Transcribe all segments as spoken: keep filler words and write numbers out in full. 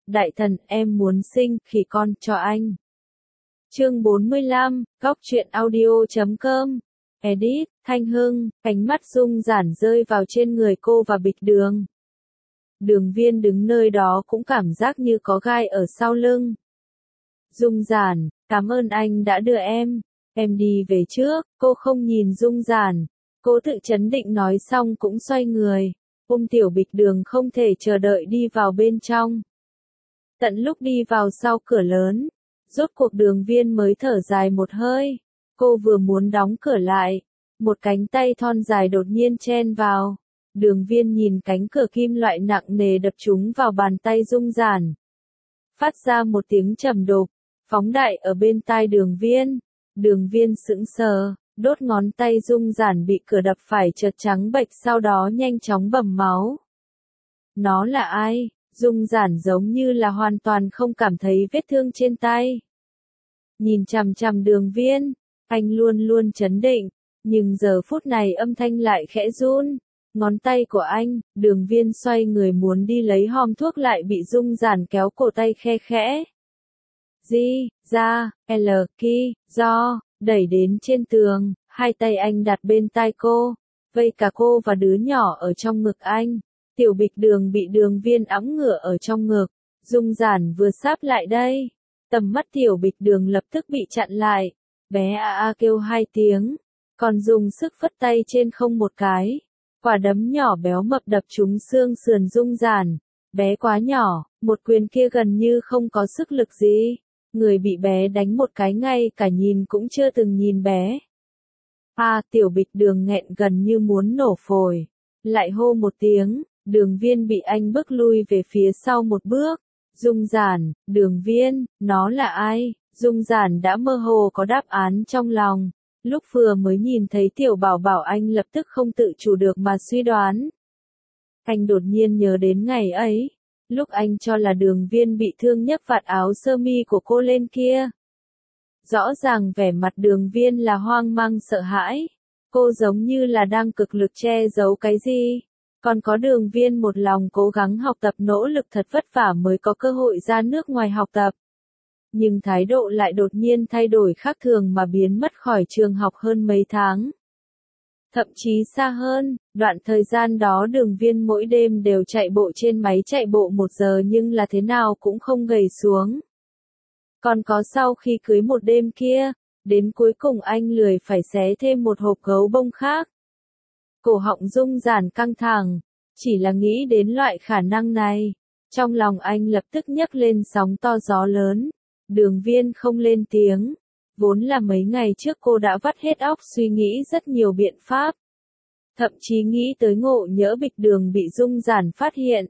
Đại thần, em muốn sinh khỉ con cho anh. Chương bốn mươi lăm, góc truyện audio chấm com. Edit, Thanh Hưng, ánh mắt Dung Giản rơi vào trên người cô và Bịch Đường. Đường Viên đứng nơi đó cũng cảm giác như có gai ở sau lưng. Dung Giản, cảm ơn anh đã đưa em. Em đi về trước, cô không nhìn Dung Giản. Cô tự trấn định nói xong cũng xoay người. Ôm tiểu Bịch Đường không thể chờ đợi đi vào bên trong. Tận lúc đi vào sau cửa lớn, rốt cuộc Đường Viên mới thở dài một hơi. Cô vừa muốn đóng cửa lại, một cánh tay thon dài đột nhiên chen vào. Đường Viên nhìn cánh cửa kim loại nặng nề đập trúng vào bàn tay Dung Giản. Phát ra một tiếng trầm đục, phóng đại ở bên tai Đường Viên. Đường Viên sững sờ, đốt ngón tay Dung Giản bị cửa đập phải chợt trắng bệch, sau đó nhanh chóng bầm máu. Nó là ai? Dung Giản giống như là hoàn toàn không cảm thấy vết thương trên tay. Nhìn chằm chằm Đường Viên, anh luôn luôn trấn định, nhưng giờ phút này âm thanh lại khẽ run. Ngón tay của anh, Đường Viên xoay người muốn đi lấy hòm thuốc lại bị Dung Giản kéo cổ tay khe khẽ. Di, ra, L, ki, do, đẩy đến trên tường, hai tay anh đặt bên tai cô, vây cả cô và đứa nhỏ ở trong ngực anh. Tiểu Bịch Đường bị Đường Viên ẵm ngửa ở trong ngực, Dung Giản vừa sáp lại đây. Tầm mắt Tiểu Bịch Đường lập tức bị chặn lại, bé a a kêu hai tiếng, còn dùng sức phất tay trên không một cái. Quả đấm nhỏ béo mập đập trúng xương sườn Dung Giản. Bé quá nhỏ, một quyền kia gần như không có sức lực gì. Người bị bé đánh một cái ngay cả nhìn cũng chưa từng nhìn bé. À, Tiểu Bịch Đường nghẹn gần như muốn nổ phổi. Lại hô một tiếng, Đường Viên bị anh bức lui về phía sau một bước. Dung Giản, Đường Viên, nó là ai? Dung Giản đã mơ hồ có đáp án trong lòng. Lúc vừa mới nhìn thấy Tiểu Bảo Bảo anh lập tức không tự chủ được mà suy đoán. Anh đột nhiên nhớ đến ngày ấy, lúc anh cho là Đường Viên bị thương nhấc vạt áo sơ mi của cô lên kia. Rõ ràng vẻ mặt Đường Viên là hoang mang sợ hãi. Cô giống như là đang cực lực che giấu cái gì. Còn có Đường Viên một lòng cố gắng học tập, nỗ lực thật vất vả mới có cơ hội ra nước ngoài học tập. Nhưng thái độ lại đột nhiên thay đổi khác thường mà biến mất khỏi trường học hơn mấy tháng. Thậm chí xa hơn, đoạn thời gian đó Đường Viên mỗi đêm đều chạy bộ trên máy chạy bộ một giờ nhưng là thế nào cũng không gầy xuống. Còn có sau khi cưới một đêm kia, đến cuối cùng anh lười phải xé thêm một hộp gấu bông khác. Cổ họng Dung Giản căng thẳng, chỉ là nghĩ đến loại khả năng này. Trong lòng anh lập tức nhấc lên sóng to gió lớn. Đường Viên không lên tiếng. Vốn là mấy ngày trước cô đã vắt hết óc suy nghĩ rất nhiều biện pháp. Thậm chí nghĩ tới ngộ nhỡ Bịch Đường bị Dung Giản phát hiện.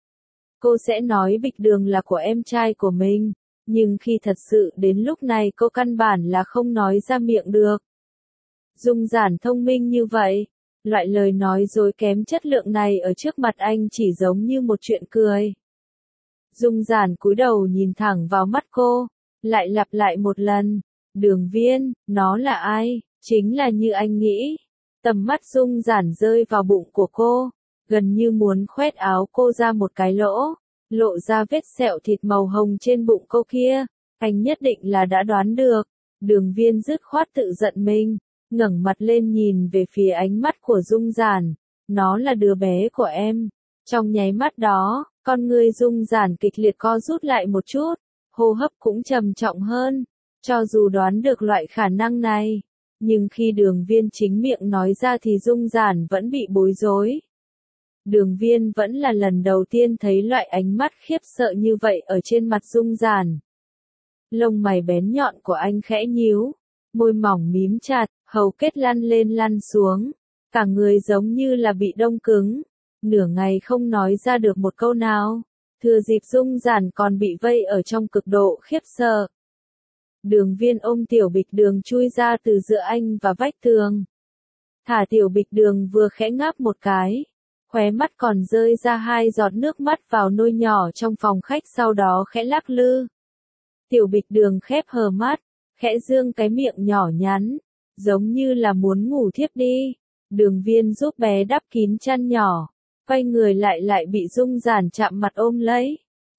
Cô sẽ nói Bịch Đường là của em trai của mình. Nhưng khi thật sự đến lúc này cô căn bản là không nói ra miệng được. Dung Giản thông minh như vậy. Loại lời nói dối kém chất lượng này ở trước mặt anh chỉ giống như một chuyện cười. Dung Giản cúi đầu nhìn thẳng vào mắt cô, lại lặp lại một lần. Đường Viên, nó là ai? Chính là như anh nghĩ. Tầm mắt Dung Giản rơi vào bụng của cô, gần như muốn khoét áo cô ra một cái lỗ, lộ ra vết sẹo thịt màu hồng trên bụng cô kia. Anh nhất định là đã đoán được. Đường Viên dứt khoát tự giận mình, ngẩng mặt lên nhìn về phía ánh mắt của Dung Giản. Nó là đứa bé của em. Trong nháy mắt đó, con người Dung Giản kịch liệt co rút lại một chút, hô hấp cũng trầm trọng hơn. Cho dù đoán được loại khả năng này, nhưng khi Đường Viên chính miệng nói ra thì Dung Giản vẫn bị bối rối. Đường Viên vẫn là lần đầu tiên thấy loại ánh mắt khiếp sợ như vậy ở trên mặt Dung Giản. Lông mày bén nhọn của anh khẽ nhíu, môi mỏng mím chặt, hầu kết lăn lên lăn xuống, cả người giống như là bị đông cứng, nửa ngày không nói ra được một câu nào. Thừa dịp Dung Giản còn bị vây ở trong cực độ khiếp sợ, Đường Viên ôm Tiểu Bịch Đường chui ra từ giữa anh và vách tường. Thả Tiểu Bịch Đường vừa khẽ ngáp một cái, khóe mắt còn rơi ra hai giọt nước mắt vào nôi nhỏ trong phòng khách, sau đó khẽ lắc lư. Tiểu Bịch Đường khép hờ mắt, khẽ dương cái miệng nhỏ nhắn, giống như là muốn ngủ thiếp đi. Đường Viên giúp bé đắp kín chăn nhỏ, quay người lại lại bị Dung Giản chạm mặt ôm lấy.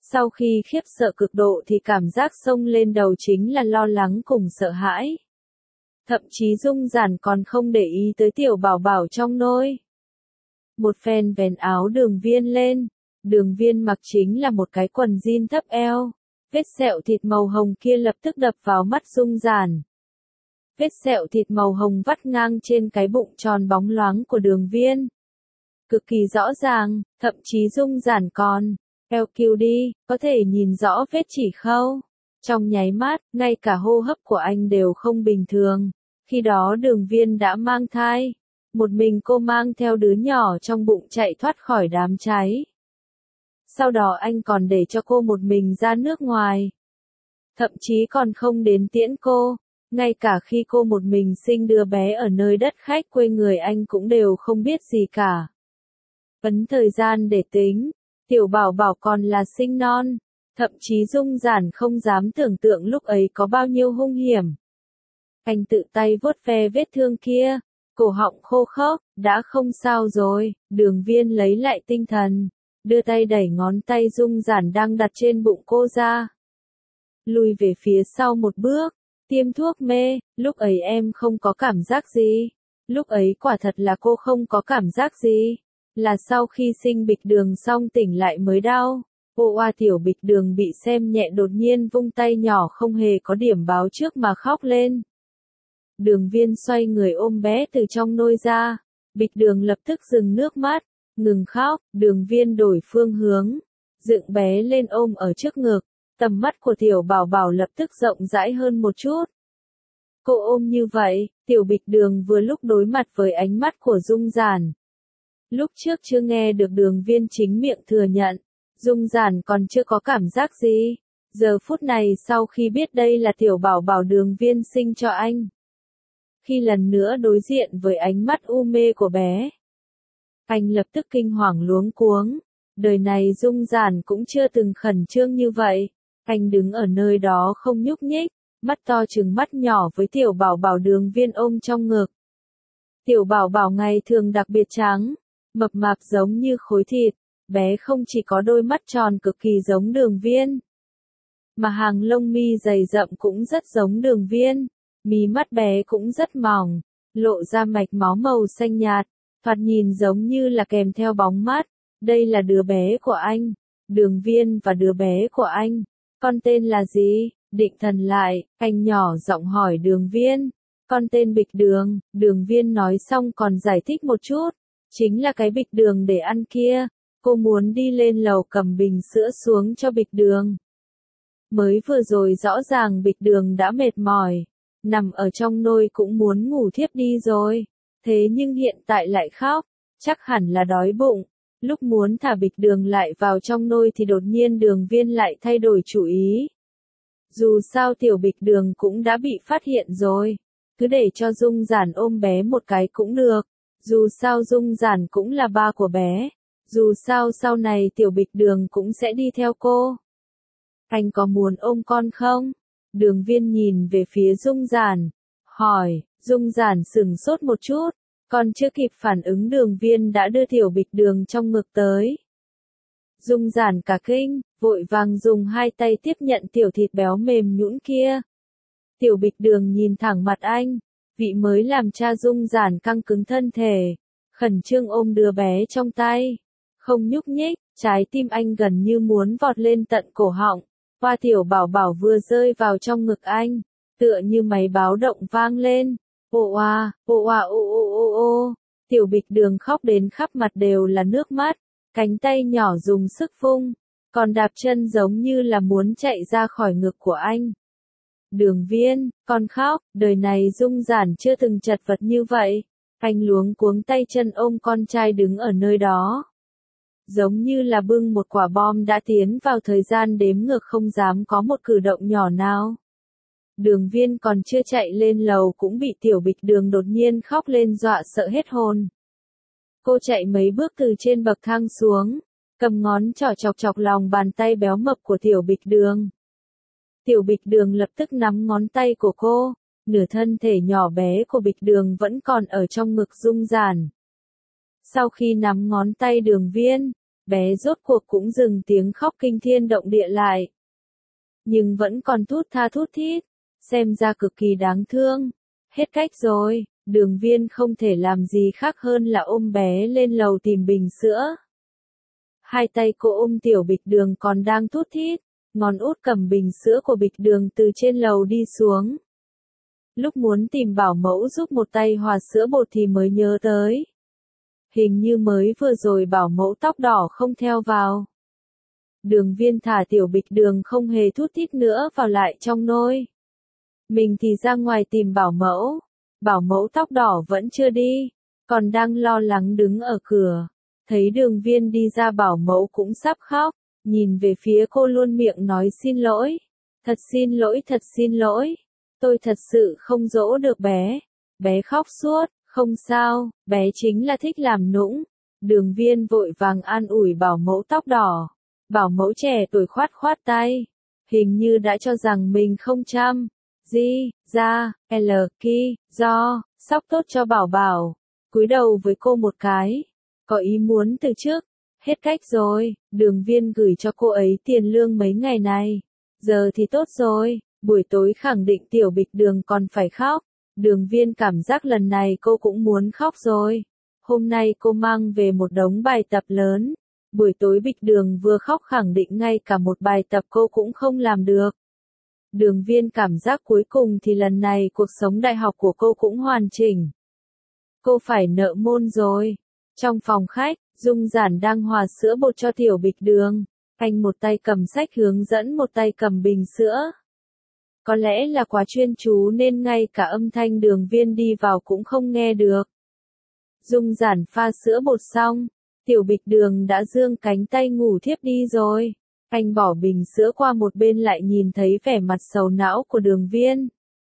Sau khi khiếp sợ cực độ thì cảm giác xông lên đầu chính là lo lắng cùng sợ hãi. Thậm chí Dung Giản còn không để ý tới tiểu bảo bảo trong nôi. Một phen vén áo Đường Viên lên, Đường Viên mặc chính là một cái quần jean thấp eo. Vết sẹo thịt màu hồng kia lập tức đập vào mắt Dung Giản. Vết sẹo thịt màu hồng vắt ngang trên cái bụng tròn bóng loáng của Đường Viên. Cực kỳ rõ ràng, thậm chí Dung Giản còn, eo kiu đi, có thể nhìn rõ vết chỉ khâu. Trong nháy mắt, ngay cả hô hấp của anh đều không bình thường. Khi đó Đường Viên đã mang thai. Một mình cô mang theo đứa nhỏ trong bụng chạy thoát khỏi đám cháy. Sau đó anh còn để cho cô một mình ra nước ngoài. Thậm chí còn không đến tiễn cô. Ngay cả khi cô một mình sinh đứa bé ở nơi đất khách quê người anh cũng đều không biết gì cả. Ấn thời gian để tính, tiểu bảo bảo còn là sinh non. Thậm chí Dung Giản không dám tưởng tượng lúc ấy có bao nhiêu hung hiểm. Anh tự tay vuốt ve vết thương kia, cổ họng khô khốc, đã không sao rồi. Đường Viên lấy lại tinh thần, đưa tay đẩy ngón tay Dung Giản đang đặt trên bụng cô ra. Lùi về phía sau một bước, tiêm thuốc mê, lúc ấy em không có cảm giác gì. Lúc ấy quả thật là cô không có cảm giác gì. Là sau khi sinh bịch đường xong tỉnh lại mới đau. Ô oa tiểu bịch đường bị xem nhẹ đột nhiên vung tay nhỏ không hề có điểm báo trước mà khóc lên. Đường Viên xoay người ôm bé từ trong nôi ra. Bịch đường lập tức dừng nước mắt, ngừng khóc. Đường Viên đổi phương hướng, dựng bé lên ôm ở trước ngực. Tầm mắt của tiểu bảo bảo lập tức rộng rãi hơn một chút. Cô ôm như vậy, tiểu bịch đường vừa lúc đối mặt với ánh mắt của Dung Giản. Lúc trước chưa nghe được Đường Viên chính miệng thừa nhận, Dung Giản còn chưa có cảm giác gì. Giờ phút này sau khi biết đây là tiểu bảo bảo Đường Viên sinh cho anh. Khi lần nữa đối diện với ánh mắt u mê của bé, anh lập tức kinh hoàng luống cuống. Đời này Dung Giản cũng chưa từng khẩn trương như vậy. Anh đứng ở nơi đó không nhúc nhích, mắt to trừng mắt nhỏ với tiểu bảo bảo Đường Viên ôm trong ngực. Tiểu bảo bảo ngày thường đặc biệt trắng, mập mạp giống như khối thịt. Bé không chỉ có đôi mắt tròn cực kỳ giống Đường Viên, mà hàng lông mi dày rậm cũng rất giống Đường Viên. Mí mắt bé cũng rất mỏng, lộ ra mạch máu màu xanh nhạt, thoạt nhìn giống như là kèm theo bóng mắt. Đây là đứa bé của anh, Đường Viên và đứa bé của anh. Con tên là gì? Định thần lại, anh nhỏ giọng hỏi Đường Viên. Con tên bịch đường. Đường Viên nói xong còn giải thích một chút. Chính là cái bịch đường để ăn kia. Cô muốn đi lên lầu cầm bình sữa xuống cho bịch đường. Mới vừa rồi rõ ràng bịch đường đã mệt mỏi, nằm ở trong nôi cũng muốn ngủ thiếp đi rồi. Thế nhưng hiện tại lại khóc, chắc hẳn là đói bụng. Lúc muốn thả bịch đường lại vào trong nôi thì đột nhiên Đường Viên lại thay đổi chủ ý. Dù sao tiểu bịch đường cũng đã bị phát hiện rồi. Cứ để cho Dung Giản ôm bé một cái cũng được. Dù sao Dung Giản cũng là ba của bé. Dù sao sau này tiểu bịch đường cũng sẽ đi theo cô. Anh có muốn ôm con không? Đường Viên nhìn về phía Dung Giản, hỏi. Dung Giản sửng sốt một chút, còn chưa kịp phản ứng Đường Viên đã đưa tiểu bịch đường trong ngực tới. Dung Giản cả kinh, vội vàng dùng hai tay tiếp nhận tiểu thịt béo mềm nhũn kia. Tiểu bịch đường nhìn thẳng mặt anh, vị mới làm cha Dung Giản căng cứng thân thể, khẩn trương ôm đứa bé trong tay, không nhúc nhích, trái tim anh gần như muốn vọt lên tận cổ họng. Hoa tiểu bảo bảo vừa rơi vào trong ngực anh, tựa như máy báo động vang lên. Ô oa, ô oa ô ô ô ô, tiểu bịch đường khóc đến khắp mặt đều là nước mắt, cánh tay nhỏ dùng sức vung, còn đạp chân giống như là muốn chạy ra khỏi ngực của anh. Đường Viên, con khóc, đời này Dung Giản chưa từng chật vật như vậy. Anh luống cuống tay chân ôm con trai đứng ở nơi đó. Giống như là bưng một quả bom đã tiến vào thời gian đếm ngược không dám có một cử động nhỏ nào. Đường Viên còn chưa chạy lên lầu cũng bị tiểu bịch đường đột nhiên khóc lên dọa sợ hết hồn. Cô chạy mấy bước từ trên bậc thang xuống, cầm ngón trỏ chọc chọc lòng bàn tay béo mập của tiểu bịch đường. Tiểu bịch đường lập tức nắm ngón tay của cô, nửa thân thể nhỏ bé của bịch đường vẫn còn ở trong ngực Dung Giản. Sau khi nắm ngón tay Đường Viên, bé rốt cuộc cũng dừng tiếng khóc kinh thiên động địa lại. Nhưng vẫn còn thút tha thút thít, xem ra cực kỳ đáng thương. Hết cách rồi, Đường Viên không thể làm gì khác hơn là ôm bé lên lầu tìm bình sữa. Hai tay cô ôm tiểu bịch đường còn đang thút thít, ngón út cầm bình sữa của bịch đường từ trên lầu đi xuống. Lúc muốn tìm bảo mẫu giúp một tay hòa sữa bột thì mới nhớ tới. Hình như mới vừa rồi bảo mẫu tóc đỏ không theo vào. Đường Viên thả tiểu bịch đường không hề thút thít nữa vào lại trong nôi. Mình thì ra ngoài tìm bảo mẫu. Bảo mẫu tóc đỏ vẫn chưa đi, còn đang lo lắng đứng ở cửa. Thấy Đường Viên đi ra bảo mẫu cũng sắp khóc, nhìn về phía cô luôn miệng nói xin lỗi. Thật xin lỗi, thật xin lỗi. Tôi thật sự không dỗ được bé. Bé khóc suốt, không sao, bé chính là thích làm nũng. Đường Viên vội vàng an ủi bảo mẫu tóc đỏ. Bảo mẫu trẻ tuổi khoát khoát tay. Hình như đã cho rằng mình không chăm. Di, ra, L, Ki, do, sóc tốt cho bảo bảo. Cúi đầu với cô một cái. Có ý muốn từ trước. Hết cách rồi, Đường Viên gửi cho cô ấy tiền lương mấy ngày này. Giờ thì tốt rồi, buổi tối khẳng định tiểu bịch đường còn phải khóc. Đường Viên cảm giác lần này cô cũng muốn khóc rồi. Hôm nay cô mang về một đống bài tập lớn. Buổi tối bịch đường vừa khóc khẳng định ngay cả một bài tập cô cũng không làm được. Đường Viên cảm giác cuối cùng thì lần này cuộc sống đại học của cô cũng hoàn chỉnh. Cô phải nợ môn rồi. Trong phòng khách, Dung Giản đang hòa sữa bột cho tiểu bịch đường. Anh một tay cầm sách hướng dẫn một tay cầm bình sữa. Có lẽ là quá chuyên chú nên ngay cả âm thanh Đường Viên đi vào cũng không nghe được. Dung Giản pha sữa bột xong, tiểu bịch đường đã giương cánh tay ngủ thiếp đi rồi. Anh bỏ bình sữa qua một bên lại nhìn thấy vẻ mặt sầu não của Đường Viên.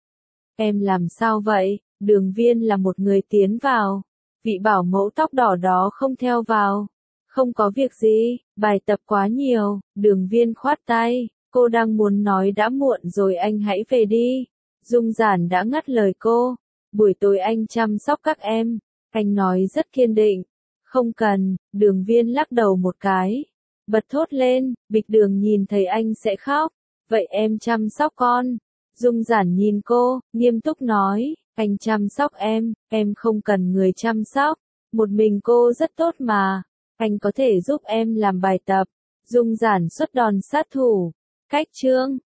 Em làm sao vậy? Đường Viên là một người tiến vào. Vị bảo mẫu tóc đỏ đó không theo vào. Không có việc gì, bài tập quá nhiều. Đường Viên khoát tay. Cô đang muốn nói đã muộn rồi anh hãy về đi. Dung Giản đã ngắt lời cô. Buổi tối anh chăm sóc các em. Anh nói rất kiên định. Không cần, Đường Viên lắc đầu một cái. Bật thốt lên, bịch đường nhìn thấy anh sẽ khóc. Vậy em chăm sóc con. Dung Giản nhìn cô, nghiêm túc nói. Anh chăm sóc em, em không cần người chăm sóc. Một mình cô rất tốt mà. Anh có thể giúp em làm bài tập. Dung Giản xuất đòn sát thủ. Cách chương